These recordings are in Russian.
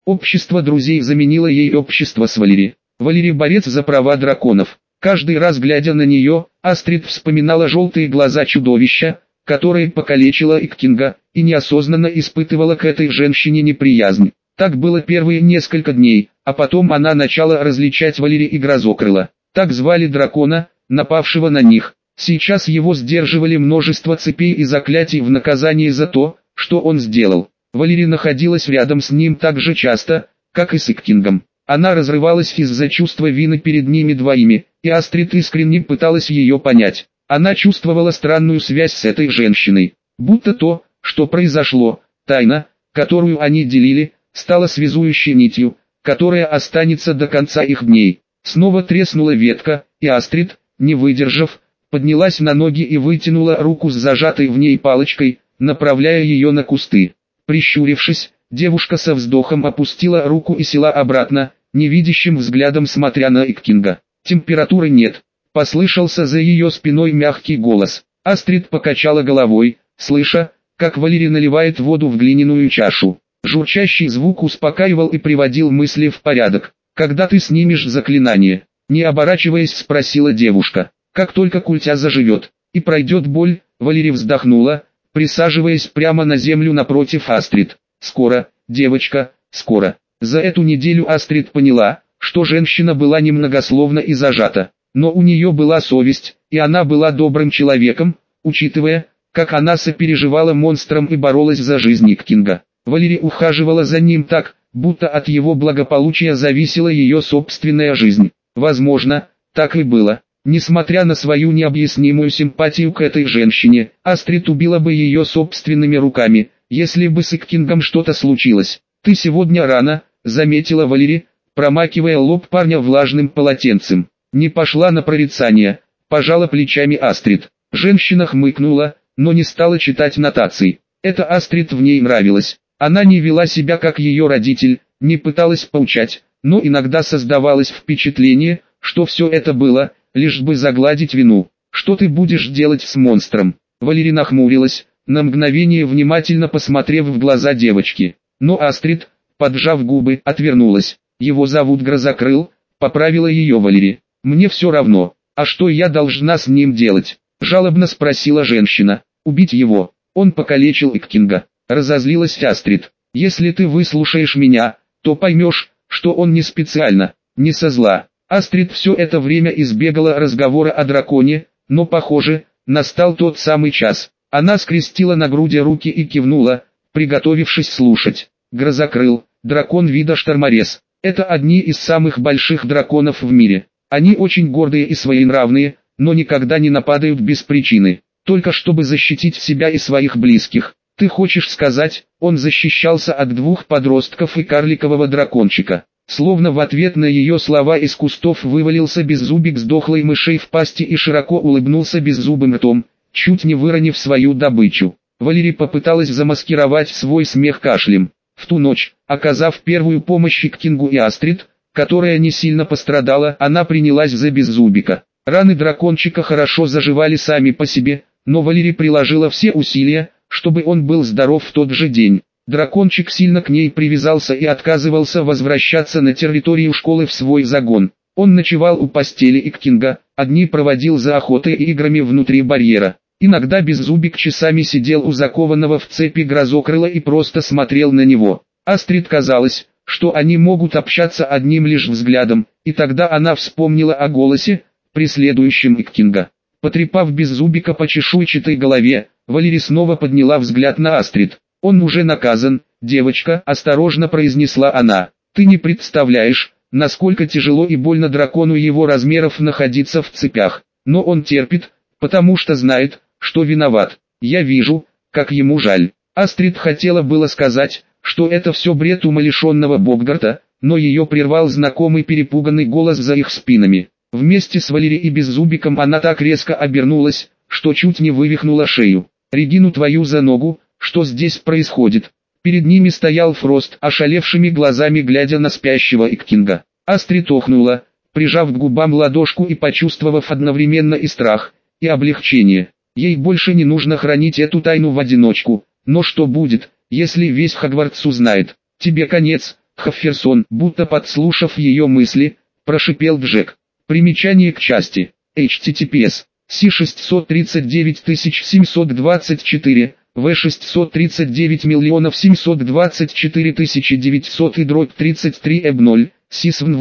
Общество друзей заменило ей общество с Валери. Валери борец за права драконов. Каждый раз глядя на нее, Астрид вспоминала желтые глаза чудовища, которое покалечило Иккинга, и неосознанно испытывала к этой женщине неприязнь. Так было первые несколько дней, а потом она начала различать Валери и Грозокрыла. Так звали дракона, напавшего на них. Сейчас его сдерживали множество цепей и заклятий в наказание за то, что он сделал. Валери находилась рядом с ним так же часто, как и с Иккингом. Она разрывалась из-за чувства вины перед ними двоими, и Астрид искренне пыталась ее понять. Она чувствовала странную связь с этой женщиной, будто то, что произошло, тайна, которую они делили, стала связующей нитью, которая останется до конца их дней. Снова треснула ветка, и Астрид, не выдержав, поднялась на ноги и вытянула руку с зажатой в ней палочкой, направляя ее на кусты. Прищурившись, девушка со вздохом опустила руку и села обратно, невидящим взглядом смотря на Иккинга. «Температуры нет», — послышался за ее спиной мягкий голос. Астрид покачала головой, слыша, как Валери наливает воду в глиняную чашу. Журчащий звук успокаивал и приводил мысли в порядок. «Когда ты снимешь заклинание?» — не оборачиваясь спросила девушка. «Как только культя заживет и пройдет боль», — Валери вздохнула, присаживаясь прямо на землю напротив Астрид. «Скоро, девочка, скоро». За эту неделю Астрид поняла, что женщина была немногословна и зажата, но у нее была совесть, и она была добрым человеком, учитывая, как она сопереживала монстрам и боролась за жизнь Иккинга. Валери ухаживала за ним так, будто от его благополучия зависела ее собственная жизнь. Возможно, так и было. Несмотря на свою необъяснимую симпатию к этой женщине, Астрид убила бы ее собственными руками, если бы с Иккингом что-то случилось. «Ты сегодня рано», — заметила Валери, промакивая лоб парня влажным полотенцем. «Не пошла на прорицание», — пожала плечами Астрид. Женщина хмыкнула, но не стала читать нотаций. Это Астрид в ней нравилось. Она не вела себя как ее родитель, не пыталась поучать, но иногда создавалось впечатление, что все это было, лишь бы загладить вину. «Что ты будешь делать с монстром?» Валери нахмурилась, на мгновение внимательно посмотрев в глаза девочки. Но Астрид, поджав губы, отвернулась. «Его зовут Грозокрыл», — поправила ее Валери. «Мне все равно. А что я должна с ним делать?» — жалобно спросила женщина. «Убить его. Он покалечил Иккинга». Разозлилась Астрид. «Если ты выслушаешь меня, то поймешь, что он не специально, не со зла». Астрид все это время избегала разговора о драконе, но, похоже, настал тот самый час. Она скрестила на груди руки и кивнула, приготовившись слушать. Грозокрыл, дракон вида шторморез. Это одни из самых больших драконов в мире. Они очень гордые и своенравные, но никогда не нападают без причины, только чтобы защитить себя и своих близких. Ты хочешь сказать, он защищался от двух подростков и карликового дракончика? Словно в ответ на ее слова из кустов вывалился беззубик с дохлой мышей в пасти и широко улыбнулся беззубым ртом, чуть не выронив свою добычу. Валери попыталась замаскировать свой смех кашлем. В ту ночь, оказав первую помощь Иккингу и Астрид, которая не сильно пострадала, она принялась за беззубика. Раны дракончика хорошо заживали сами по себе, но Валери приложила все усилия, чтобы он был здоров в тот же день. Дракончик сильно к ней привязался и отказывался возвращаться на территорию школы в свой загон. Он ночевал у постели Иккинга, а дни проводил за охотой и играми внутри барьера. Иногда Беззубик часами сидел у закованного в цепи Грозокрыла и просто смотрел на него. Астрид казалось, что они могут общаться одним лишь взглядом, и тогда она вспомнила о голосе, преследующем Иккинга. Потрепав Беззубика по чешуйчатой голове, Валери снова подняла взгляд на Астрид. «Он уже наказан, девочка», — осторожно произнесла она. «Ты не представляешь, насколько тяжело и больно дракону его размеров находиться в цепях. Но он терпит, потому что знает, что виноват. Я вижу, как ему жаль». Астрид хотела было сказать, что это все бред умалишенного Богдарта, но ее прервал знакомый перепуганный голос за их спинами. Вместе с Валери и Беззубиком она так резко обернулась, что чуть не вывихнула шею. «Регину твою за ногу, что здесь происходит?» Перед ними стоял Фрост, ошалевшими глазами глядя на спящего Иккинга. Астрид охнула, прижав к губам ладошку и почувствовав одновременно и страх, и облегчение. Ей больше не нужно хранить эту тайну в одиночку. Но что будет, если весь Хогвартс узнает? «Тебе конец», Хафферсон, будто подслушав ее мысли, прошипел Джек. Примечание к части. https C639724, V639 724 900 и дробь 33 eb0, SISVN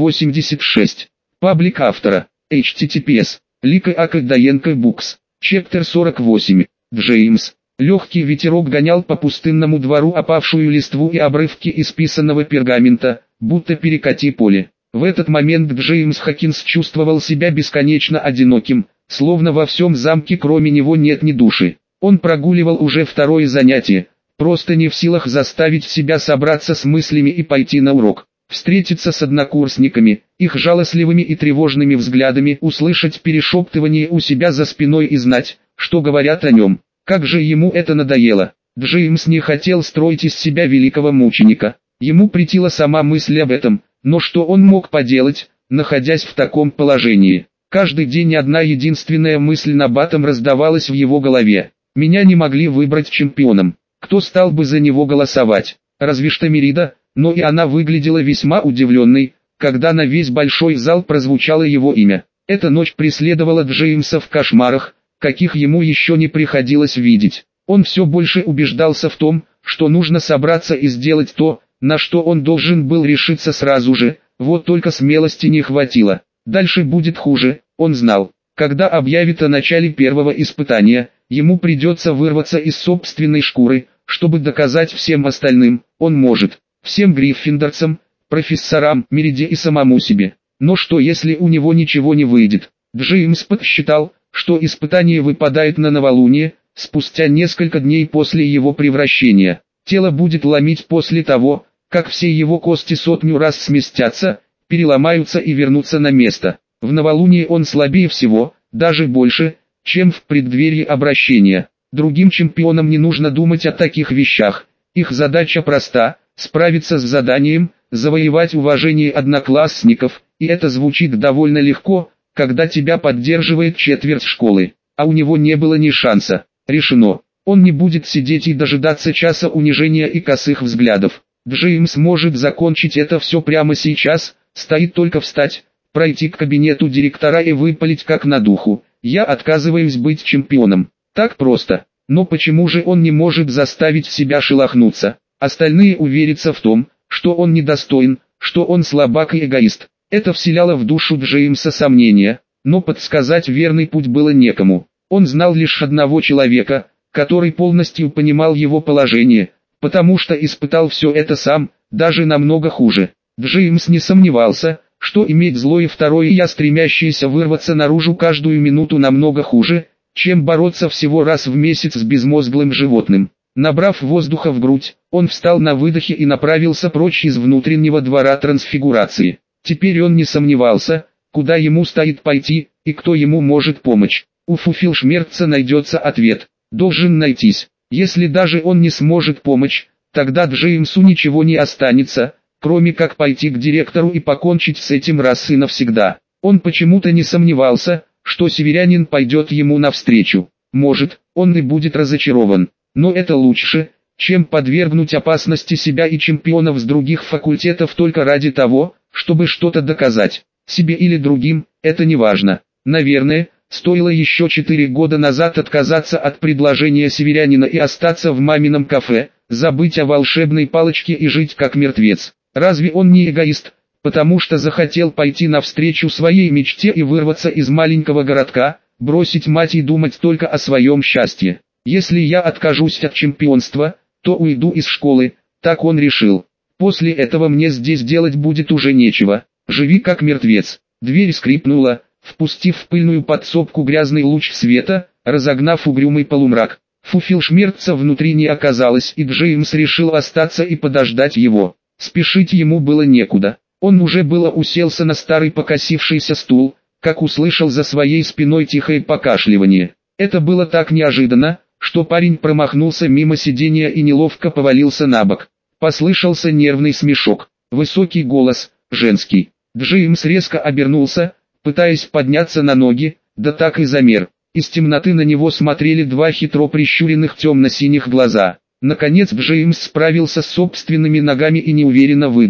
86. Паблик автора. https Лика Акадаенко Букс. Чептер 48. Джеймс. Легкий ветерок гонял по пустынному двору опавшую листву и обрывки исписанного пергамента, будто перекати поле. В этот момент Джеймс Хокинс чувствовал себя бесконечно одиноким, словно во всем замке кроме него нет ни души. Он прогуливал уже второе занятие, просто не в силах заставить себя собраться с мыслями и пойти на урок. Встретиться с однокурсниками, их жалостливыми и тревожными взглядами, услышать перешептывание у себя за спиной и знать, что говорят о нем. Как же ему это надоело. Джеймс не хотел строить из себя великого мученика. Ему претила сама мысль об этом, но что он мог поделать, находясь в таком положении? Каждый день одна единственная мысль набатом раздавалась в его голове. Меня не могли выбрать чемпионом. Кто стал бы за него голосовать? Разве что Мерида, но и она выглядела весьма удивленной, когда на весь большой зал прозвучало его имя. Эта ночь преследовала Джеймса в кошмарах, каких ему еще не приходилось видеть. Он все больше убеждался в том, что нужно собраться и сделать то, на что он должен был решиться сразу же, вот только смелости не хватило. Дальше будет хуже, он знал. Когда объявят о начале первого испытания, ему придется вырваться из собственной шкуры, чтобы доказать всем остальным, он может, всем гриффиндорцам, профессорам, Мериде и самому себе. Но что если у него ничего не выйдет? Джеймс подсчитал, что испытание выпадает на новолуние, спустя несколько дней после его превращения. Тело будет ломить после того, как все его кости сотню раз сместятся, переломаются и вернутся на место. В новолуние он слабее всего, даже больше, чем в преддверии обращения. Другим чемпионам не нужно думать о таких вещах. Их задача проста – справиться с заданием, завоевать уважение одноклассников, и это звучит довольно легко, когда тебя поддерживает четверть школы, а у него не было ни шанса. Решено. Он не будет сидеть и дожидаться часа унижения и косых взглядов. Джеймс может закончить это все прямо сейчас, стоит только встать, пройти к кабинету директора и выпалить как на духу: «Я отказываюсь быть чемпионом». Так просто. Но почему же он не может заставить себя шелохнуться? Остальные уверятся в том, что он недостоин, что он слабак и эгоист. Это вселяло в душу Джеймса сомнения, но подсказать верный путь было некому. Он знал лишь одного человека, который полностью понимал его положение, потому что испытал все это сам, даже намного хуже. Джеймс не сомневался, что иметь злое второе «я», стремящееся вырваться наружу каждую минуту, намного хуже, чем бороться всего раз в месяц с безмозглым животным. Набрав воздуха в грудь, он встал на выдохе и направился прочь из внутреннего двора трансфигурации. Теперь он не сомневался, куда ему стоит пойти, и кто ему может помочь. У Фуфилшмерца найдется ответ. Должен найтись. Если даже он не сможет помочь, тогда Джеймсу ничего не останется, кроме как пойти к директору и покончить с этим раз и навсегда. Он почему-то не сомневался, что северянин пойдет ему навстречу. Может, он и будет разочарован, но это лучше, чем подвергнуть опасности себя и чемпионов с других факультетов только ради того, чтобы что-то доказать. Себе или другим, это не важно. Наверное, стоило еще 4 года назад отказаться от предложения северянина и остаться в мамином кафе, забыть о волшебной палочке и жить как мертвец. Разве он не эгоист, потому что захотел пойти навстречу своей мечте и вырваться из маленького городка, бросить мать и думать только о своем счастье? Если я откажусь от чемпионства, то уйду из школы, так он решил. После этого мне здесь делать будет уже нечего. Живи как мертвец. Дверь скрипнула, впустив в пыльную подсобку грязный луч света, разогнав угрюмый полумрак. Фуфилшмерца внутри не оказалось, и Джеймс решил остаться и подождать его. Спешить ему было некуда. Он уже было уселся на старый покосившийся стул, как услышал за своей спиной тихое покашливание. Это было так неожиданно, что парень промахнулся мимо сиденья и неловко повалился на бок. Послышался нервный смешок. Высокий голос, женский. Джеймс резко обернулся, пытаясь подняться на ноги, да так и замер. Из темноты на него смотрели два хитро прищуренных темно-синих глаза. Наконец Джеймс справился с собственными ногами и неуверенно выдавил: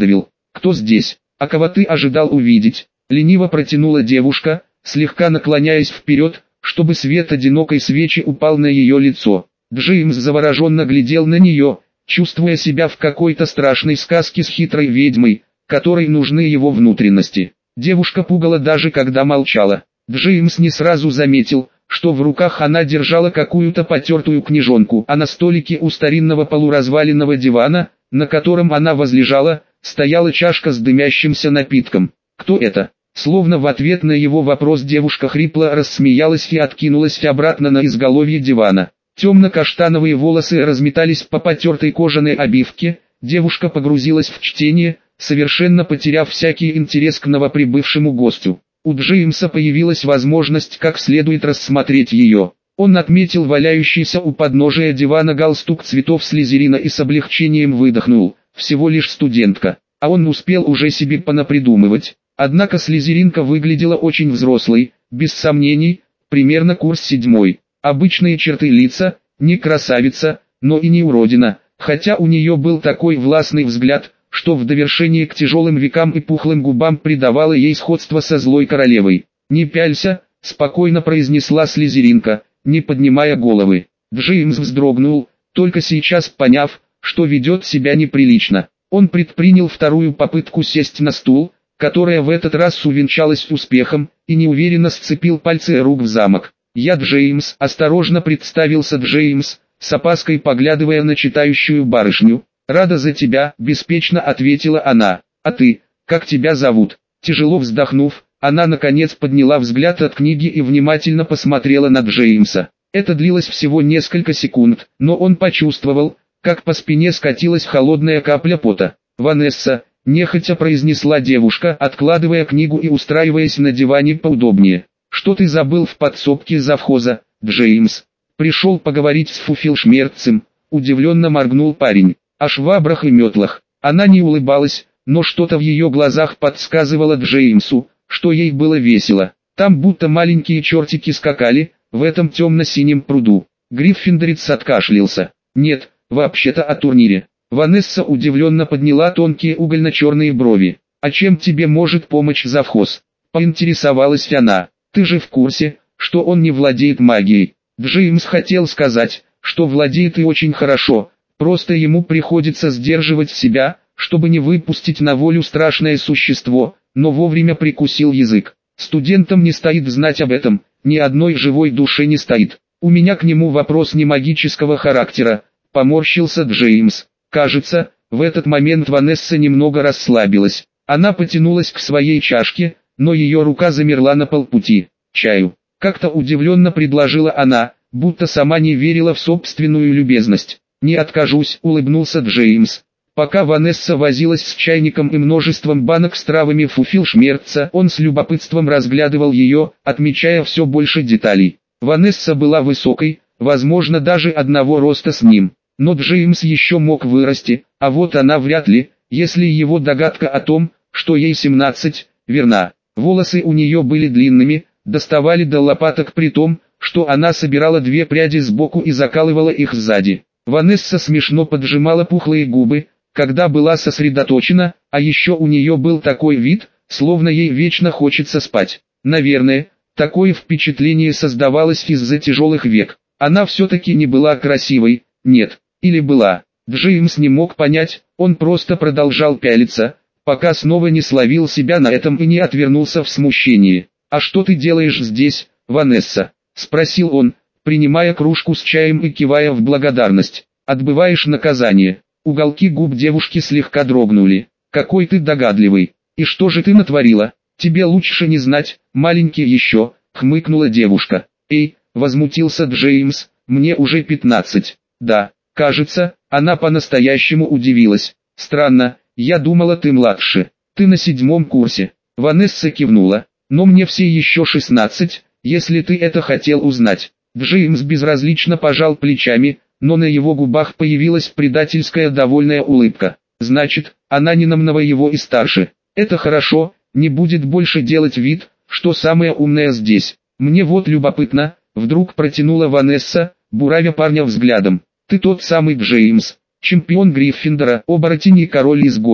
«Кто здесь? А кого ты ожидал увидеть?» Лениво протянула девушка, слегка наклоняясь вперед, чтобы свет одинокой свечи упал на ее лицо. Джеймс завороженно глядел на нее, чувствуя себя в какой-то страшной сказке с хитрой ведьмой, которой нужны его внутренности. Девушка пугала даже когда молчала. Джеймс не сразу заметил, что в руках она держала какую-то потертую книжонку, а на столике у старинного полуразваленного дивана, на котором она возлежала, стояла чашка с дымящимся напитком. «Кто это?» Словно в ответ на его вопрос девушка хрипло рассмеялась и откинулась обратно на изголовье дивана. Темно-каштановые волосы разметались по потертой кожаной обивке, девушка погрузилась в чтение, совершенно потеряв всякий интерес к новоприбывшему гостю. У Джеймса появилась возможность как следует рассмотреть ее. Он отметил валяющийся у подножия дивана галстук цветов слизерина и с облегчением выдохнул. Всего лишь студентка, а он успел уже себе понапридумывать. Однако слизеринка выглядела очень взрослой, без сомнений, примерно курс 7. Обычные черты лица, не красавица, но и не уродина, хотя у нее был такой властный взгляд, что в довершение к тяжелым векам и пухлым губам придавало ей сходство со злой королевой. «Не пялься», — спокойно произнесла слизеринка, не поднимая головы. Джеймс вздрогнул, только сейчас поняв, что ведет себя неприлично. Он предпринял вторую попытку сесть на стул, которая в этот раз увенчалась успехом, и неуверенно сцепил пальцы рук в замок. «Я Джеймс», — осторожно представился Джеймс, с опаской поглядывая на читающую барышню. «Рада за тебя», — беспечно ответила она. «А ты, как тебя зовут?» Тяжело вздохнув, она наконец подняла взгляд от книги и внимательно посмотрела на Джеймса. Это длилось всего несколько секунд, но он почувствовал, как по спине скатилась холодная капля пота. «Ванесса», — нехотя произнесла девушка, откладывая книгу и устраиваясь на диване поудобнее. «Что ты забыл в подсобке завхоза, Джеймс?» «Пришел поговорить с Фуфилшмерцем», — удивленно моргнул парень. «О швабрах и метлах». Она не улыбалась, но что-то в ее глазах подсказывало Джеймсу, что ей было весело. Там будто маленькие чертики скакали, в этом темно-синем пруду. Гриффиндорец откашлялся. «Нет, вообще-то о турнире». Ванесса удивленно подняла тонкие угольно-черные брови. «А чем тебе может помочь завхоз?» — поинтересовалась она. «Ты же в курсе, что он не владеет магией». Джеймс хотел сказать, что владеет и очень хорошо, просто ему приходится сдерживать себя, чтобы не выпустить на волю страшное существо, но вовремя прикусил язык. Студентам не стоит знать об этом, ни одной живой душе не стоит. «У меня к нему вопрос не магического характера», — поморщился Джеймс. Кажется, в этот момент Ванесса немного расслабилась. Она потянулась к своей чашке, но ее рука замерла на полпути. «Чаю?» — как-то удивленно предложила она, будто сама не верила в собственную любезность. «Не откажусь», — улыбнулся Джеймс. Пока Ванесса возилась с чайником и множеством банок с травами Фуфилшмерца, он с любопытством разглядывал ее, отмечая все больше деталей. Ванесса была высокой, возможно даже одного роста с ним. Но Джеймс еще мог вырасти, а вот она вряд ли, если его догадка о том, что ей 17, верна. Волосы у нее были длинными, доставали до лопаток при том, что она собирала 2 пряди сбоку и закалывала их сзади. Ванесса смешно поджимала пухлые губы, когда была сосредоточена, а еще у нее был такой вид, словно ей вечно хочется спать. Наверное, такое впечатление создавалось из-за тяжелых век. Она все-таки не была красивой, нет. Или была. Джеймс не мог понять, он просто продолжал пялиться, пока снова не словил себя на этом и не отвернулся в смущении. «А что ты делаешь здесь, Ванесса?» — спросил он, принимая кружку с чаем и кивая в благодарность. «Отбываешь наказание». Уголки губ девушки слегка дрогнули. «Какой ты догадливый. И что же ты натворила? Тебе лучше не знать, маленький еще», — хмыкнула девушка. «Эй», — возмутился Джеймс, — «мне уже 15. «Да». Кажется, она по-настоящему удивилась. «Странно, я думала ты младше. Ты на 7 курсе». Ванесса кивнула. «Но мне все еще 16, если ты это хотел узнать». Джеймс безразлично пожал плечами, но на его губах появилась предательская довольная улыбка. «Значит, она не намного его и старше. Это хорошо, не будет больше делать вид, что самая умная здесь. Мне вот любопытно», — вдруг протянула Ванесса, буравя парня взглядом. «Ты тот самый Джеймс, чемпион Гриффиндора, оборотень и король изгоев».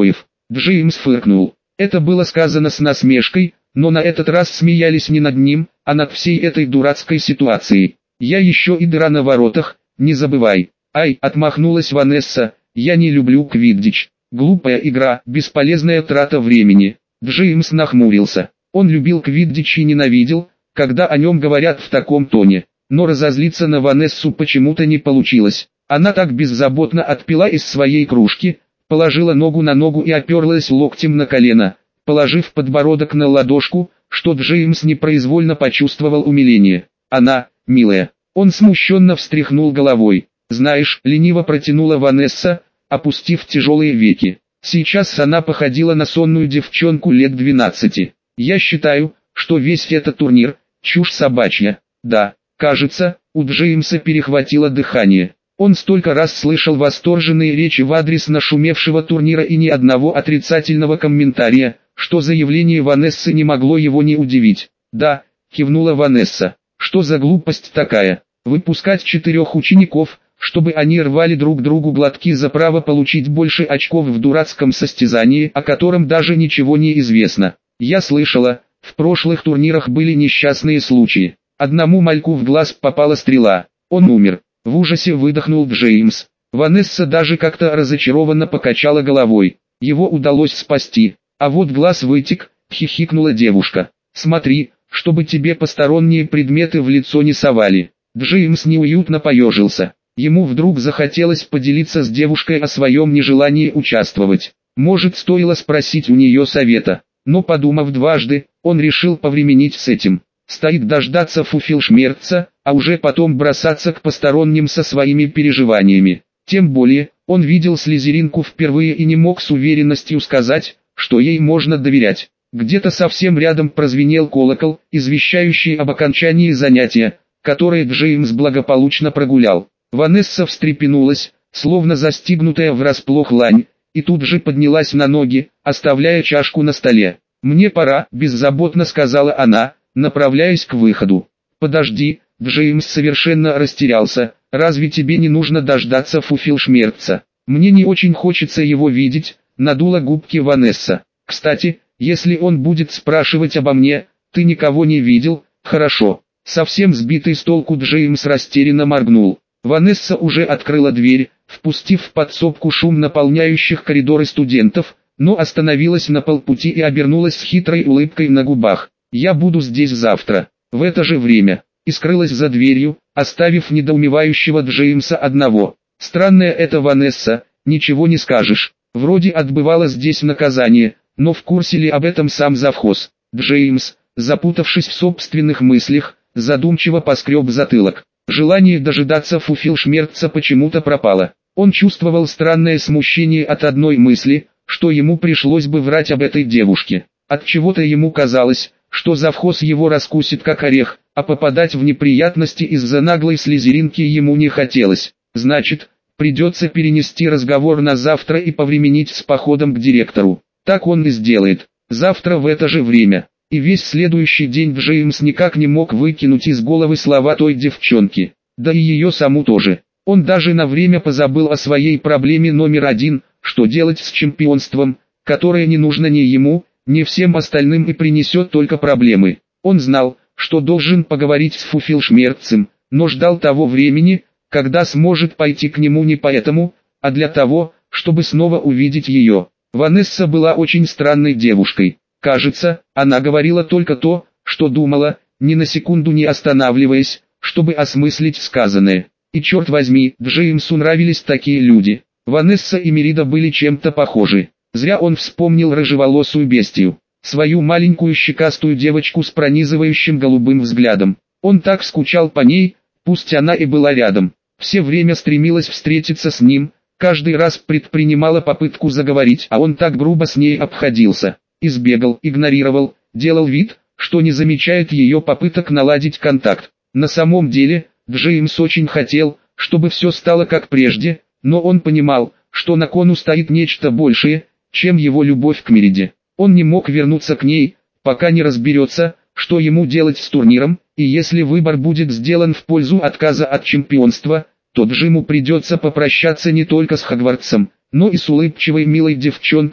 Джеймс фыркнул. Это было сказано с насмешкой, но на этот раз смеялись не над ним, а над всей этой дурацкой ситуацией. «Я еще и дыра на воротах, не забывай». «Ай», отмахнулась Ванесса, «я не люблю квиддич. Глупая игра, бесполезная трата времени». Джеймс нахмурился. Он любил квиддич и ненавидел, когда о нем говорят в таком тоне. Но разозлиться на Ванессу почему-то не получилось. Она так беззаботно отпила из своей кружки, положила ногу на ногу и оперлась локтем на колено, положив подбородок на ладошку, что Джеймс непроизвольно почувствовал умиление. «Она, милая». Он смущенно встряхнул головой. «Знаешь», — лениво протянула Ванесса, опустив тяжелые веки. Сейчас она походила на сонную девчонку лет 12. «Я считаю, что весь этот турнир — чушь собачья». «Да, кажется, у Джеймса перехватило дыхание. Он столько раз слышал восторженные речи в адрес нашумевшего турнира и ни одного отрицательного комментария, что заявление Ванессы не могло его не удивить. «Да», — кивнула Ванесса, — «что за глупость такая? Выпускать 4 учеников, чтобы они рвали друг другу глотки за право получить больше очков в дурацком состязании, о котором даже ничего не известно. Я слышала, в прошлых турнирах были несчастные случаи. Одному мальку в глаз попала стрела, он умер». В ужасе выдохнул Джеймс. Ванесса даже как-то разочарованно покачала головой. Его удалось спасти. «А вот глаз вытек», — хихикнула девушка. «Смотри, чтобы тебе посторонние предметы в лицо не совали». Джеймс неуютно поежился. Ему вдруг захотелось поделиться с девушкой о своем нежелании участвовать. Может, стоило спросить у нее совета. Но подумав дважды, он решил повременить с этим. Стоит дождаться Фуфелшмерца, а уже потом бросаться к посторонним со своими переживаниями. Тем более, он видел Слизеринку впервые и не мог с уверенностью сказать, что ей можно доверять. Где-то совсем рядом прозвенел колокол, извещающий об окончании занятия, которое Джеймс благополучно прогулял. Ванесса встрепенулась, словно застигнутая врасплох лань, и тут же поднялась на ноги, оставляя чашку на столе. «Мне пора», — беззаботно сказала она, направляясь к выходу. «Подожди», — Джеймс совершенно растерялся, «разве тебе не нужно дождаться Фуфелшмерца? Мне не очень хочется его видеть», — надула губки Ванесса. «Кстати, если он будет спрашивать обо мне, ты никого не видел, хорошо?» Совсем сбитый с толку Джеймс растерянно моргнул. Ванесса уже открыла дверь, впустив в подсобку шум наполняющих коридоры студентов, но остановилась на полпути и обернулась с хитрой улыбкой на губах. «Я буду здесь завтра, в это же время», и скрылась за дверью, оставив недоумевающего Джеймса одного. Странная эта Ванесса, ничего не скажешь, вроде отбывала здесь наказание, но в курсе ли об этом сам завхоз? Джеймс, запутавшись в собственных мыслях, задумчиво поскреб затылок. Желание дожидаться Фуфелшмерца почему-то пропало. Он чувствовал странное смущение от одной мысли, что ему пришлось бы врать об этой девушке. Отчего-то ему казалось, что завхоз его раскусит как орех, а попадать в неприятности из-за наглой слизеринки ему не хотелось. Значит, придется перенести разговор на завтра и повременить с походом к директору. Так он и сделает. Завтра в это же время. И весь следующий день Джеймс никак не мог выкинуть из головы слова той девчонки. Да и ее саму тоже. Он даже на время позабыл о своей проблеме номер один, что делать с чемпионством, которое не нужно ни ему, ни всем остальным и принесет только проблемы. Он знал, что должен поговорить с Фуфелшмерцем, но ждал того времени, когда сможет пойти к нему не поэтому, а для того, чтобы снова увидеть ее. Ванесса была очень странной девушкой. Кажется, она говорила только то, что думала, ни на секунду не останавливаясь, чтобы осмыслить сказанное. И черт возьми, Джеймсу нравились такие люди. Ванесса и Мерида были чем-то похожи. Зря он вспомнил рыжеволосую бестию, свою маленькую щекастую девочку с пронизывающим голубым взглядом. Он так скучал по ней, пусть она и была рядом. Все время стремилась встретиться с ним, каждый раз предпринимала попытку заговорить, а он так грубо с ней обходился. Избегал, игнорировал, делал вид, что не замечает ее попыток наладить контакт. На самом деле, Джеймс очень хотел, чтобы все стало как прежде, но он понимал, что на кону стоит нечто большее, чем его любовь к Мериде. Он не мог вернуться к ней, пока не разберется, что ему делать с турниром, и если выбор будет сделан в пользу отказа от чемпионства, то Джиму придется попрощаться не только с Хогвартсом, но и с улыбчивой милой девчонкой,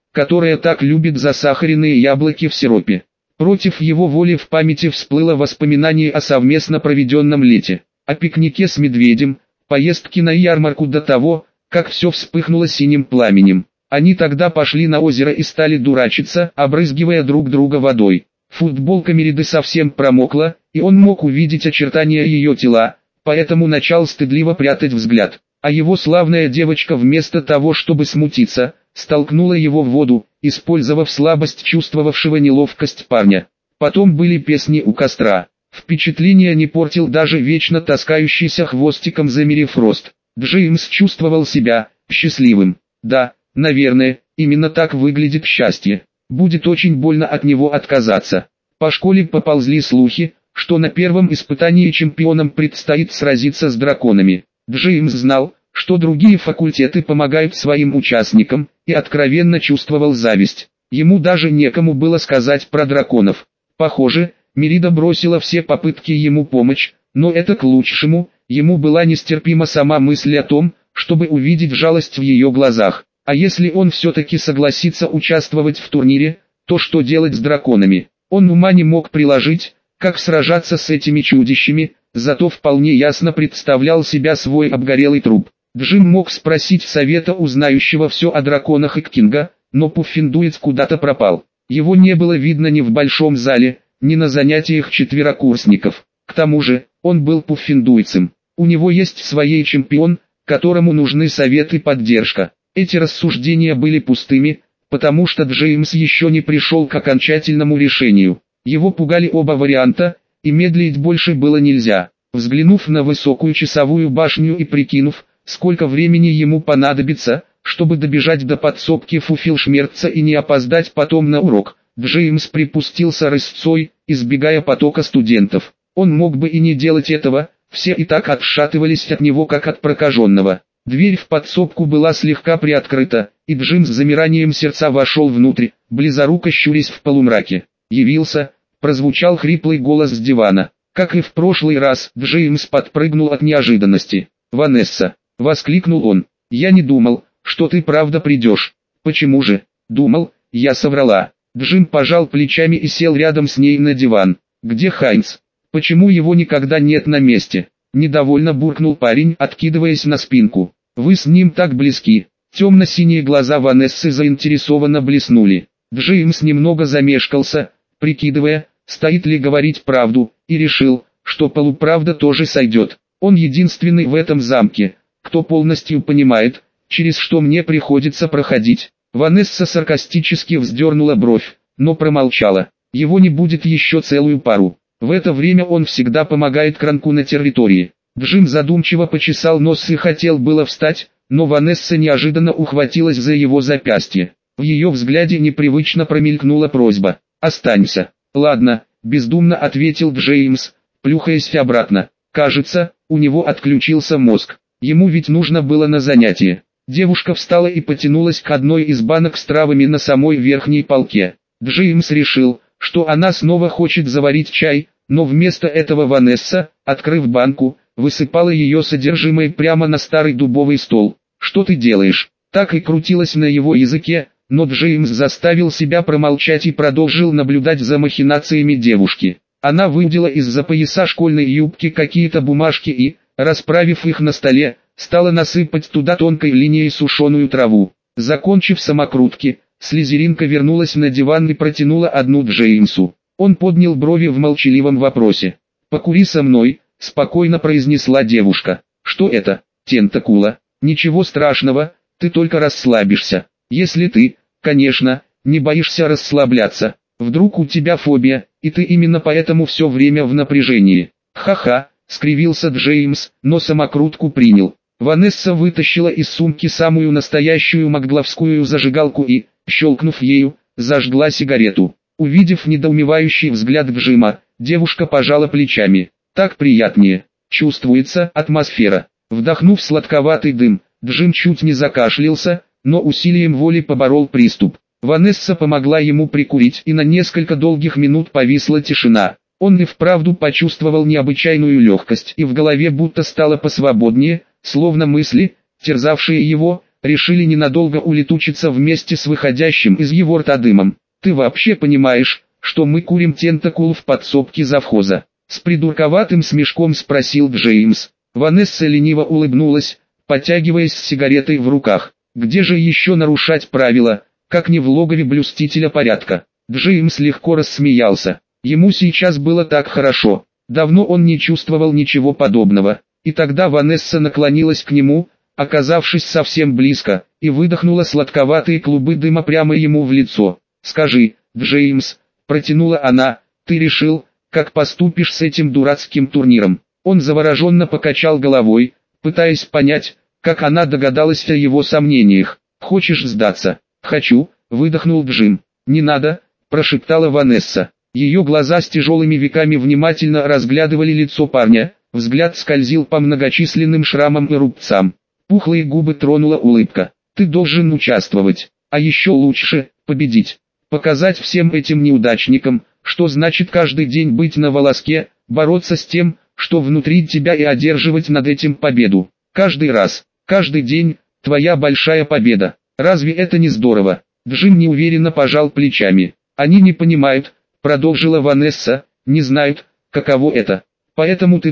которая так любит засахаренные яблоки в сиропе. Против его воли в памяти всплыло воспоминание о совместно проведенном лете, о пикнике с медведем, поездке на ярмарку до того, как все вспыхнуло синим пламенем. Они тогда пошли на озеро и стали дурачиться, обрызгивая друг друга водой. Футболка Мериды совсем промокла, и он мог увидеть очертания ее тела, поэтому начал стыдливо прятать взгляд. А его славная девочка вместо того, чтобы смутиться, столкнула его в воду, использовав слабость чувствовавшего неловкость парня. Потом были песни у костра. Впечатление не портил даже вечно таскающийся хвостиком за Мэри Фрост. Джеймс чувствовал себя счастливым. Да, наверное, именно так выглядит счастье. Будет очень больно от него отказаться. По школе поползли слухи, что на первом испытании чемпионам предстоит сразиться с драконами. Джеймс знал, что другие факультеты помогают своим участникам, и откровенно чувствовал зависть. Ему даже некому было сказать про драконов. Похоже, Мерида бросила все попытки ему помочь, но это к лучшему. Ему была нестерпима сама мысль о том, чтобы увидеть жалость в ее глазах. А если он все-таки согласится участвовать в турнире, то что делать с драконами? Он ума не мог приложить, как сражаться с этими чудищами, зато вполне ясно представлял себя свой обгорелый труп. Джим мог спросить совета у знающего все о драконах и Кинга, но Пуффиндуец куда-то пропал. Его не было видно ни в большом зале, ни на занятиях четверокурсников. К тому же, он был пуффиндуйцем. У него есть свой чемпион, которому нужны совет и поддержка. Эти рассуждения были пустыми, потому что Джеймс еще не пришел к окончательному решению. Его пугали оба варианта, и медлить больше было нельзя. Взглянув на высокую часовую башню и прикинув, сколько времени ему понадобится, чтобы добежать до подсобки Фуффелшмерца и не опоздать потом на урок, Джеймс припустился рысцой, избегая потока студентов. Он мог бы и не делать этого, все и так отшатывались от него как от прокаженного. Дверь в подсобку была слегка приоткрыта, и Джим с замиранием сердца вошел внутрь, близоруко щурясь в полумраке. «Явился», — прозвучал хриплый голос с дивана. Как и в прошлый раз, Джеймс подпрыгнул от неожиданности. «Ванесса!» — воскликнул он. «Я не думал, что ты правда придешь». «Почему же?» «Думал, я соврала». Джим пожал плечами и сел рядом с ней на диван. «Где Хайнц? Почему его никогда нет на месте?» Недовольно буркнул парень, откидываясь на спинку. «Вы с ним так близки». Темно-синие глаза Ванессы заинтересованно блеснули. Джеймс немного замешкался, прикидывая, стоит ли говорить правду, и решил, что полуправда тоже сойдет. Он единственный в этом замке, кто полностью понимает, через что мне приходится проходить. Ванесса саркастически вздернула бровь, но промолчала. Его не будет еще целую пару. В это время он всегда помогает Кранку на территории. Джим задумчиво почесал нос и хотел было встать, но Ванесса неожиданно ухватилась за его запястье. В ее взгляде непривычно промелькнула просьба. «Останься». «Ладно», — бездумно ответил Джеймс, плюхаясь обратно. Кажется, у него отключился мозг. Ему ведь нужно было на занятие. Девушка встала и потянулась к одной из банок с травами на самой верхней полке. Джеймс решил, что она снова хочет заварить чай, но вместо этого Ванесса, открыв банку, высыпала ее содержимое прямо на старый дубовый стол. «Что ты делаешь?» Так и крутилось на его языке, но Джеймс заставил себя промолчать и продолжил наблюдать за махинациями девушки. Она выудила из-за пояса школьной юбки какие-то бумажки и, расправив их на столе, стала насыпать туда тонкой линией сушеную траву. Закончив самокрутки, слизеринка вернулась на диван и протянула одну Джеймсу. Он поднял брови в молчаливом вопросе. «Покури со мной», — спокойно произнесла девушка. «Что это?» «Тентакула». «Ничего страшного, ты только расслабишься. Если ты, конечно, не боишься расслабляться. Вдруг у тебя фобия, и ты именно поэтому все время в напряжении». «Ха-ха», — скривился Джеймс, но самокрутку принял. Ванесса вытащила из сумки самую настоящую макгловскую зажигалку и, щелкнув ею, зажгла сигарету. Увидев недоумевающий взгляд Джима, девушка пожала плечами. «Так приятнее. Чувствуется атмосфера». Вдохнув сладковатый дым, Джим чуть не закашлялся, но усилием воли поборол приступ. Ванесса помогла ему прикурить, и на несколько долгих минут повисла тишина. Он и вправду почувствовал необычайную легкость, и в голове будто стало посвободнее, словно мысли, терзавшие его, решили ненадолго улетучиться вместе с выходящим из его рта дымом. «Ты вообще понимаешь, что мы курим тентакул в подсобке завхоза?» С придурковатым смешком спросил Джеймс. Ванесса лениво улыбнулась, потягиваясь с сигаретой в руках. «Где же еще нарушать правила, как не в логове блюстителя порядка?» Джеймс легко рассмеялся. Ему сейчас было так хорошо. Давно он не чувствовал ничего подобного. И тогда Ванесса наклонилась к нему, оказавшись совсем близко, и выдохнула сладковатые клубы дыма прямо ему в лицо. «Скажи, Джеймс», — протянула она, — «ты решил, как поступишь с этим дурацким турниром?» Он завороженно покачал головой, пытаясь понять, как она догадалась о его сомнениях. «Хочешь сдаться?» «Хочу», — выдохнул Джим. «Не надо», — прошептала Ванесса. Ее глаза с тяжелыми веками внимательно разглядывали лицо парня, взгляд скользил по многочисленным шрамам и рубцам. Пухлые губы тронула улыбка. «Ты должен участвовать, а еще лучше, победить. Показать всем этим неудачникам, что значит каждый день быть на волоске, бороться с тем, что внутри тебя и одерживать над этим победу. Каждый раз, каждый день, твоя большая победа. Разве это не здорово?» Джим неуверенно пожал плечами. «Они не понимают», — продолжила Ванесса, — «не знают, каково это. Поэтому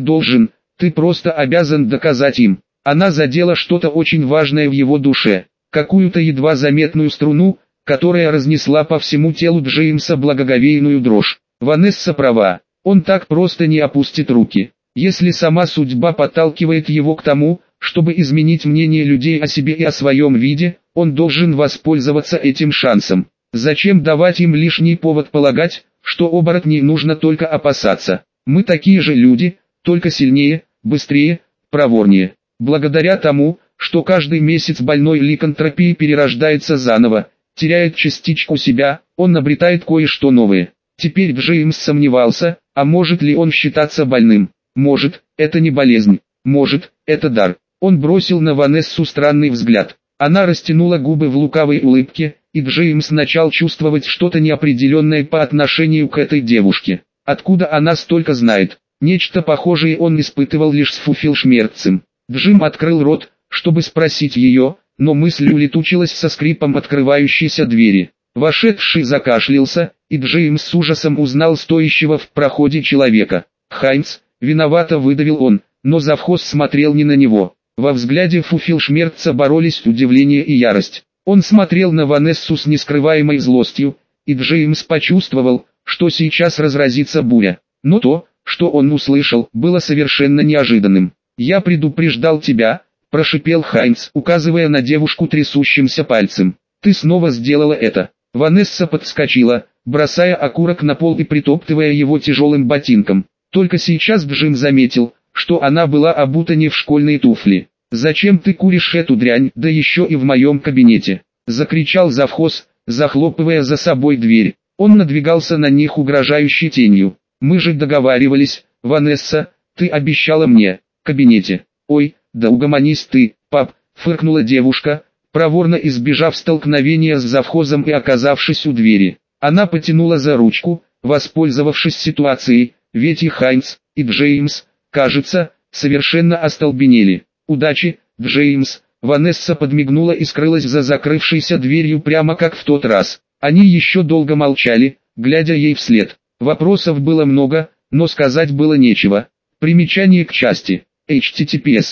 ты просто обязан доказать им». Она задела что-то очень важное в его душе, какую-то едва заметную струну, которая разнесла по всему телу Джеймса благоговейную дрожь. Ванесса права, он так просто не опустит руки. Если сама судьба подталкивает его к тому, чтобы изменить мнение людей о себе и о своем виде, он должен воспользоваться этим шансом. Зачем давать им лишний повод полагать, что оборотней нужно только опасаться? Мы такие же люди, только сильнее, быстрее, проворнее. Благодаря тому, что каждый месяц больной ликантропии перерождается заново, теряет частичку себя, он обретает кое-что новое. Теперь Джеймс сомневался, а может ли он считаться больным? Может, это не болезнь, может, это дар. Он бросил на Ванессу странный взгляд. Она растянула губы в лукавой улыбке, и Джеймс начал чувствовать что-то неопределенное по отношению к этой девушке. Откуда она столько знает? Нечто похожее он испытывал лишь с Фуфелшмерцем. Джим открыл рот, чтобы спросить ее, но мысль улетучилась со скрипом открывающейся двери. Вошедший закашлялся, и Джеймс с ужасом узнал стоящего в проходе человека. «Хайнц», виновато выдавил он, но завхоз смотрел не на него. Во взгляде Фуфелшмерца боролись удивление и ярость. Он смотрел на Ванессу с нескрываемой злостью, и Джеймс почувствовал, что сейчас разразится буря. Но то, что он услышал, было совершенно неожиданным. «Я предупреждал тебя», – прошипел Хайнц, указывая на девушку трясущимся пальцем. «Ты снова сделала это». Ванесса подскочила, бросая окурок на пол и притоптывая его тяжелым ботинком. Только сейчас Джим заметил, что она была обута не в школьные туфли. «Зачем ты куришь эту дрянь, да еще и в моем кабинете?» – закричал завхоз, захлопывая за собой дверь. Он надвигался на них угрожающей тенью. «Мы же договаривались, Ванесса, ты обещала мне, кабинете». «Ой, да угомонись ты, пап», – фыркнула девушка, проворно избежав столкновения с завхозом и оказавшись у двери. Она потянула за ручку, воспользовавшись ситуацией, ведь и Хайнц, и Джеймс, кажется, совершенно остолбенели. «Удачи, Джеймс», Ванесса подмигнула и скрылась за закрывшейся дверью прямо как в тот раз. Они еще долго молчали, глядя ей вслед. Вопросов было много, но сказать было нечего. Примечание к части. https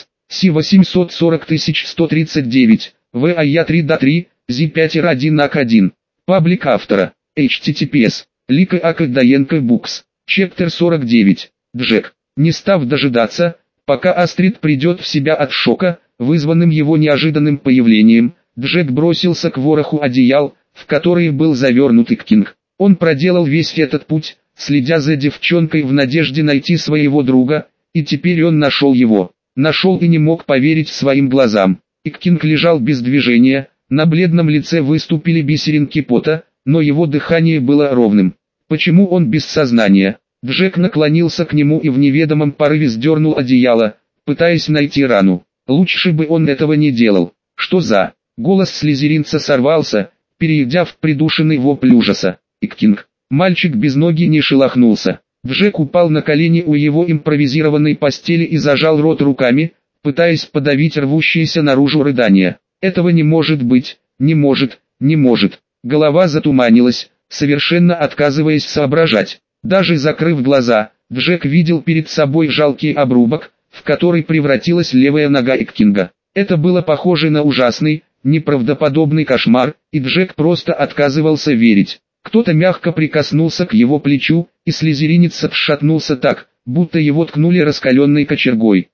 C840139, VAIA3-3, Z5R1-AK1. Паблик автора. https Лика Акадаенко Букс. Чептер 49. Джек. Не став дожидаться, пока Астрид придет в себя от шока, вызванным его неожиданным появлением, Джек бросился к вороху одеял, в которые был завернут Кинг. Он проделал весь этот путь, следя за девчонкой в надежде найти своего друга, и теперь он нашел его. Нашел и не мог поверить своим глазам. Кинг лежал без движения, на бледном лице выступили бисеринки пота, но его дыхание было ровным. Почему он без сознания? Джек наклонился к нему и в неведомом порыве сдернул одеяло, пытаясь найти рану. Лучше бы он этого не делал. «Что за...» Голос слизеринца сорвался, перейдя в придушенный вопль ужаса. «Кинг». Мальчик без ноги не шелохнулся. Джек упал на колени у его импровизированной постели и зажал рот руками, пытаясь подавить рвущиеся наружу рыдания. Этого не может быть, не может, не может. Голова затуманилась, совершенно отказываясь соображать. Даже закрыв глаза, Джек видел перед собой жалкий обрубок, в который превратилась левая нога Иккинга. Это было похоже на ужасный, неправдоподобный кошмар, и Джек просто отказывался верить. Кто-то мягко прикоснулся к его плечу, и слизеринец отшатнулся так, будто его ткнули раскаленной кочергой.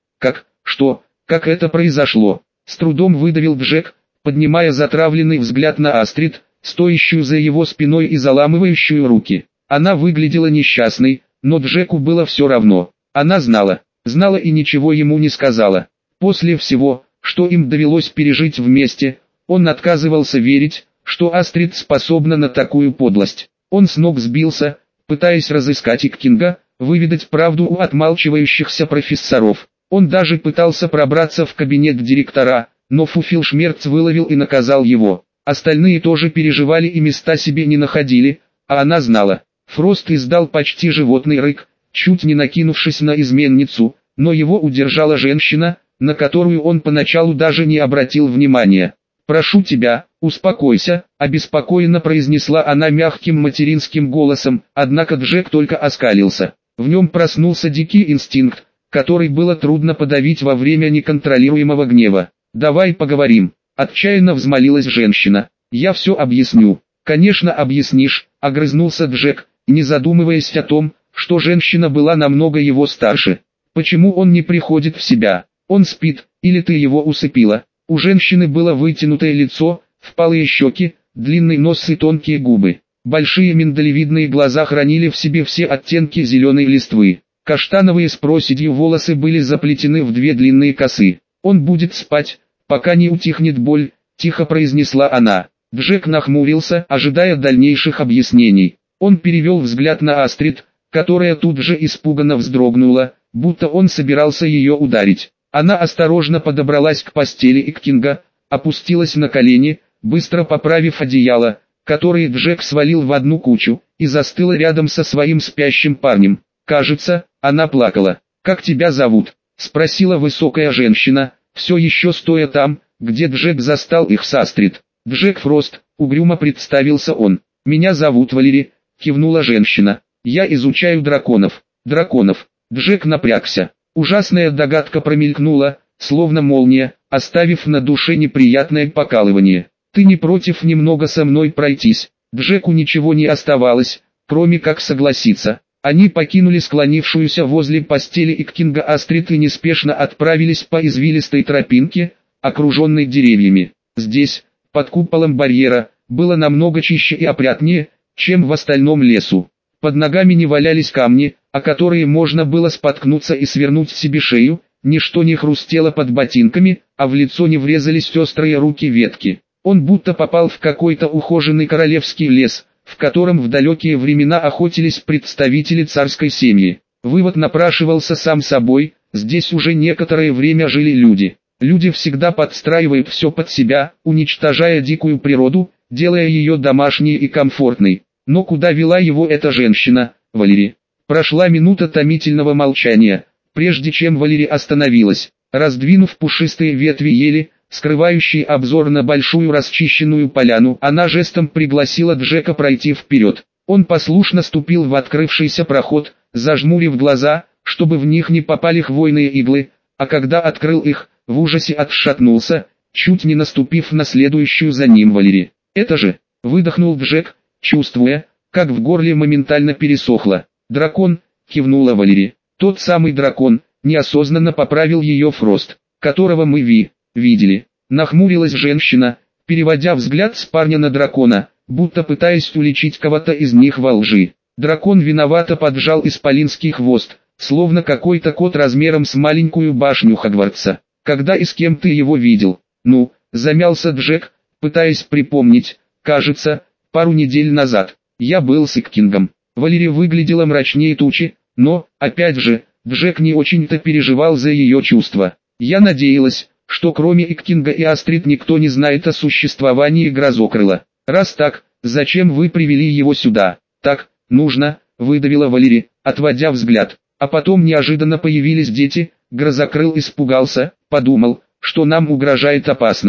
Как это произошло? С трудом выдавил Джек, поднимая затравленный взгляд на Астрид, стоящую за его спиной и заламывающую руки. Она выглядела несчастной, но Джеку было все равно. Она знала и ничего ему не сказала. После всего, что им довелось пережить вместе, он отказывался верить, что Астрид способна на такую подлость. Он с ног сбился, пытаясь разыскать Иккинга, выведать правду у отмалчивающихся профессоров. Он даже пытался пробраться в кабинет директора, но Фуфелшмерц выловил и наказал его. Остальные тоже переживали и места себе не находили, а она знала. Фрост издал почти животный рык, чуть не накинувшись на изменницу, но его удержала женщина, на которую он поначалу даже не обратил внимания. «Прошу тебя, успокойся», — обеспокоенно произнесла она мягким материнским голосом, однако Джек только оскалился. В нем проснулся дикий инстинкт, который было трудно подавить во время неконтролируемого гнева. «Давай поговорим», — отчаянно взмолилась женщина. «Я все объясню». «Конечно объяснишь», — огрызнулся Джек, не задумываясь о том, что женщина была намного его старше. «Почему он не приходит в себя? Он спит, или ты его усыпила?» У женщины было вытянутое лицо, впалые щеки, длинный нос и тонкие губы. Большие миндалевидные глаза хранили в себе все оттенки зеленой листвы. Каштановые с проседью волосы были заплетены в две длинные косы. «Он будет спать, пока не утихнет боль», — тихо произнесла она. Джек нахмурился, ожидая дальнейших объяснений. Он перевел взгляд на Астрид, которая тут же испуганно вздрогнула, будто он собирался ее ударить. Она осторожно подобралась к постели Иккинга, опустилась на колени, быстро поправив одеяло, которое Джек свалил в одну кучу, и застыла рядом со своим спящим парнем. Кажется, она плакала. «Как тебя зовут?» — спросила высокая женщина, все еще стоя там, где Джек застал их с Астрид. «Джек Фрост», — угрюмо представился он. «Меня зовут Валери», — кивнула женщина. «Я изучаю драконов». «Драконов». Джек напрягся. Ужасная догадка промелькнула, словно молния, оставив на душе неприятное покалывание. «Ты не против немного со мной пройтись?» Джеку ничего не оставалось, кроме как согласиться. Они покинули склонившуюся возле постели Иккинга Астрид и неспешно отправились по извилистой тропинке, окруженной деревьями. Здесь, под куполом барьера, было намного чище и опрятнее, чем в остальном лесу. Под ногами не валялись камни, о которые можно было споткнуться и свернуть себе шею, ничто не хрустело под ботинками, а в лицо не врезались острые руки ветки. Он будто попал в какой-то ухоженный королевский лес, в котором в далекие времена охотились представители царской семьи. Вывод напрашивался сам собой: здесь уже некоторое время жили люди. Люди всегда подстраивают все под себя, уничтожая дикую природу, делая ее домашней и комфортной. Но куда вела его эта женщина, Валери? Прошла минута томительного молчания, прежде чем Валери остановилась. Раздвинув пушистые ветви ели, скрывающие обзор на большую расчищенную поляну, она жестом пригласила Джека пройти вперед. Он послушно ступил в открывшийся проход, зажмурив глаза, чтобы в них не попали хвойные иглы, а когда открыл их, в ужасе отшатнулся, чуть не наступив на следующую за ним Валери. «Это же!» — выдохнул Джек, чувствуя, как в горле моментально пересохло. «Дракон!» — кивнула Валери. «Тот самый дракон!» — неосознанно поправил ее Фрост, которого мы видели. Нахмурилась женщина, переводя взгляд с парня на дракона, будто пытаясь уличить кого-то из них во лжи. Дракон виновато поджал исполинский хвост, словно какой-то кот размером с маленькую башню Хогвартса. «Когда и с кем ты его видел?» «Ну», — замялся Джек, пытаясь припомнить, кажется, пару недель назад. «Я был с Иккингом». Валери выглядела мрачнее тучи, но, опять же, Джек не очень-то переживал за ее чувства. «Я надеялась, что кроме Иккинга и Астрид никто не знает о существовании Грозокрыла. Раз так, зачем вы привели его сюда?» «Так, нужно», — выдавила Валери, отводя взгляд. А потом неожиданно появились дети. Грозокрыл испугался, подумал, что нам угрожает опасность.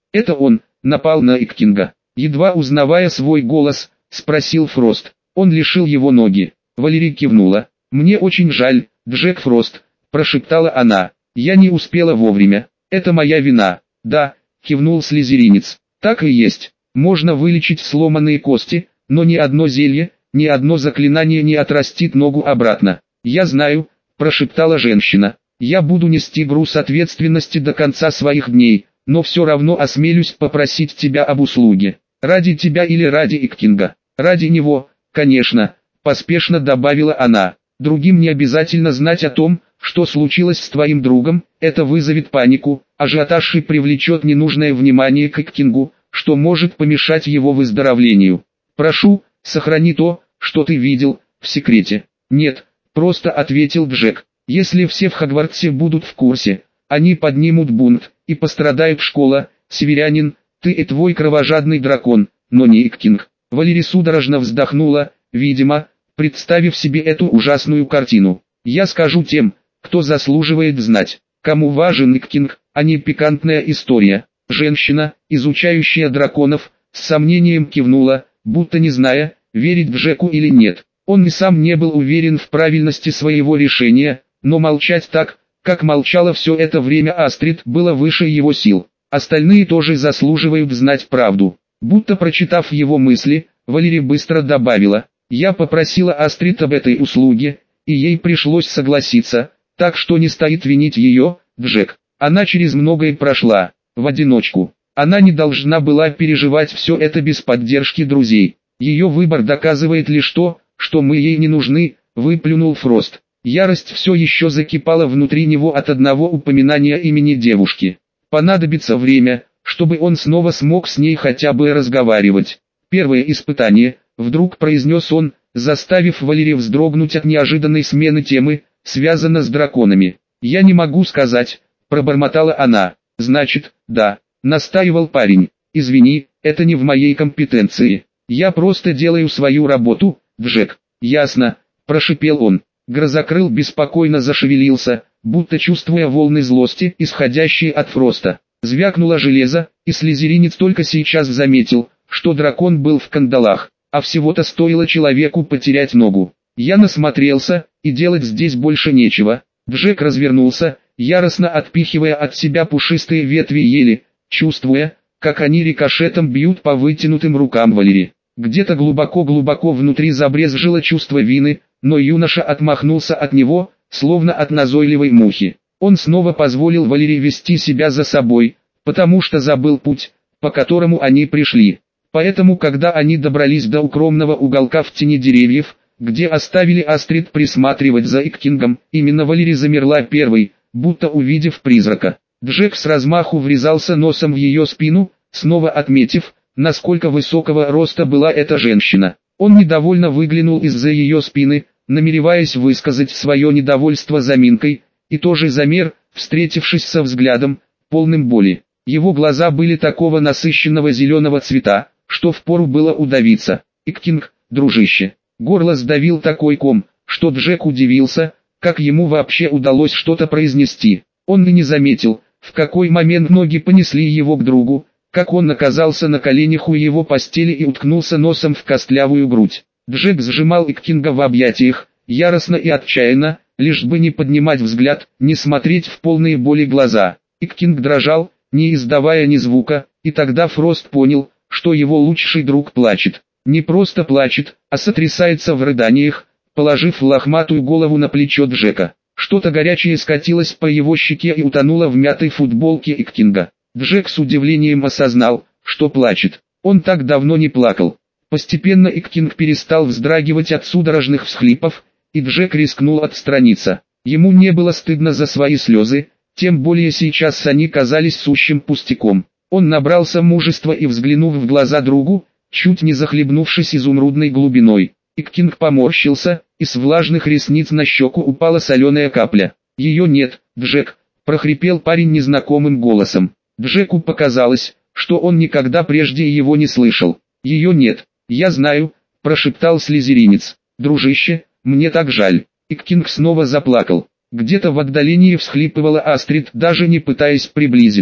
Это он напал на Иккинга. Едва узнавая свой голос, спросил Фрост. Он лишил его ноги. Валери кивнула. «Мне очень жаль, Джек Фрост», – прошептала она. «Я не успела вовремя. Это моя вина». «Да», – кивнул слизеринец. «Так и есть. Можно вылечить сломанные кости, но ни одно зелье, ни одно заклинание не отрастит ногу обратно». «Я знаю», – прошептала женщина. «Я буду нести груз ответственности до конца своих дней, но все равно осмелюсь попросить тебя об услуге. Ради тебя или ради Иккинга?» «Ради него, конечно», – поспешно добавила она. «Другим не обязательно знать о том, что случилось с твоим другом, это вызовет панику, ажиотаж и привлечет ненужное внимание к Иккингу, что может помешать его выздоровлению. Прошу, сохрани то, что ты видел, в секрете». «Нет», – просто ответил Джек. «Если все в Хогвартсе будут в курсе, они поднимут бунт, и пострадает школа. Северянин, ты и твой кровожадный дракон, но не Иккинг». Валери судорожно вздохнула, видимо, представив себе эту ужасную картину. «Я скажу тем, кто заслуживает знать, кому важен Иккинг, а не пикантная история». Женщина, изучающая драконов, с сомнением кивнула, будто не зная, верить Джеку или нет. Он и сам не был уверен в правильности своего решения, но молчать так, как молчала все это время Астрид, было выше его сил. Остальные тоже заслуживают знать правду. Будто прочитав его мысли, Валери быстро добавила: «Я попросила Астрид об этой услуге, и ей пришлось согласиться, так что не стоит винить ее, Джек. Она через многое прошла, в одиночку. Она не должна была переживать все это без поддержки друзей. Ее выбор доказывает лишь то, что мы ей не нужны», — выплюнул Фрост. Ярость все еще закипала внутри него от одного упоминания имени девушки. Понадобится время, чтобы он снова смог с ней хотя бы разговаривать. «Первое испытание», — вдруг произнес он, заставив Валери вздрогнуть от неожиданной смены темы, «связано с драконами». «Я не могу сказать», — пробормотала она. «Значит, да», — настаивал парень. «Извини, это не в моей компетенции. Я просто делаю свою работу, Джек». «Ясно», — прошипел он. Грозокрыл беспокойно зашевелился, будто чувствуя волны злости, исходящие от Фроста. Звякнуло железо, и слизеринец только сейчас заметил, что дракон был в кандалах, а всего-то стоило человеку потерять ногу. «Я насмотрелся, и делать здесь больше нечего». Джек развернулся, яростно отпихивая от себя пушистые ветви ели, чувствуя, как они рикошетом бьют по вытянутым рукам Валери. Где-то глубоко-глубоко внутри забрезжило чувство вины, но юноша отмахнулся от него, словно от назойливой мухи. Он снова позволил Валери вести себя за собой, потому что забыл путь, по которому они пришли. Поэтому, когда они добрались до укромного уголка в тени деревьев, где оставили Астрид присматривать за Иккингом, именно Валери замерла первой, будто увидев призрака. Джек с размаху врезался носом в ее спину, снова отметив, насколько высокого роста была эта женщина. Он недовольно выглянул из-за ее спины, намереваясь высказать свое недовольство заминкой, и тоже замер, встретившись со взглядом, полным боли. Его глаза были такого насыщенного зеленого цвета, что впору было удавиться. «Иккинг, дружище». Горло сдавил такой ком, что Джек удивился, как ему вообще удалось что-то произнести. Он и не заметил, в какой момент ноги понесли его к другу, как он оказался на коленях у его постели и уткнулся носом в костлявую грудь. Джек сжимал Иккинга в объятиях, яростно и отчаянно, лишь бы не поднимать взгляд, не смотреть в полные боли глаза. Иккинг дрожал, не издавая ни звука, и тогда Фрост понял, что его лучший друг плачет. Не просто плачет, а сотрясается в рыданиях, положив лохматую голову на плечо Джека. Что-то горячее скатилось по его щеке и утонуло в мятой футболке Иккинга. Джек с удивлением осознал, что плачет. Он так давно не плакал. Постепенно Иккинг перестал вздрагивать от судорожных всхлипов, и Джек рискнул отстраниться. Ему не было стыдно за свои слезы, тем более сейчас они казались сущим пустяком. Он набрался мужества и, взглянув в глаза другу, чуть не захлебнувшись изумрудной глубиной, Иккинг поморщился, и с влажных ресниц на щеку упала соленая капля. «Ее нет, Джек», – прохрипел парень незнакомым голосом. Джеку показалось, что он никогда прежде его не слышал. «Ее нет, я знаю», – прошептал слизеринец. «Дружище, мне так жаль». Иккинг снова заплакал. Где-то в отдалении всхлипывала Астрид, даже не пытаясь приблизиться.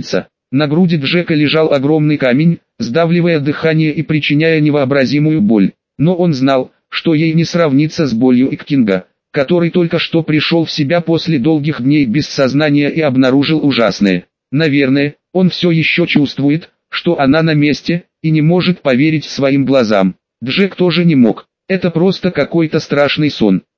На груди Джека лежал огромный камень, сдавливая дыхание и причиняя невообразимую боль. Но он знал, что ей не сравнится с болью Иккинга, который только что пришел в себя после долгих дней без сознания и обнаружил ужасное. Наверное, он все еще чувствует, что она на месте, и не может поверить своим глазам. Джек тоже не мог. Это просто какой-то страшный сон.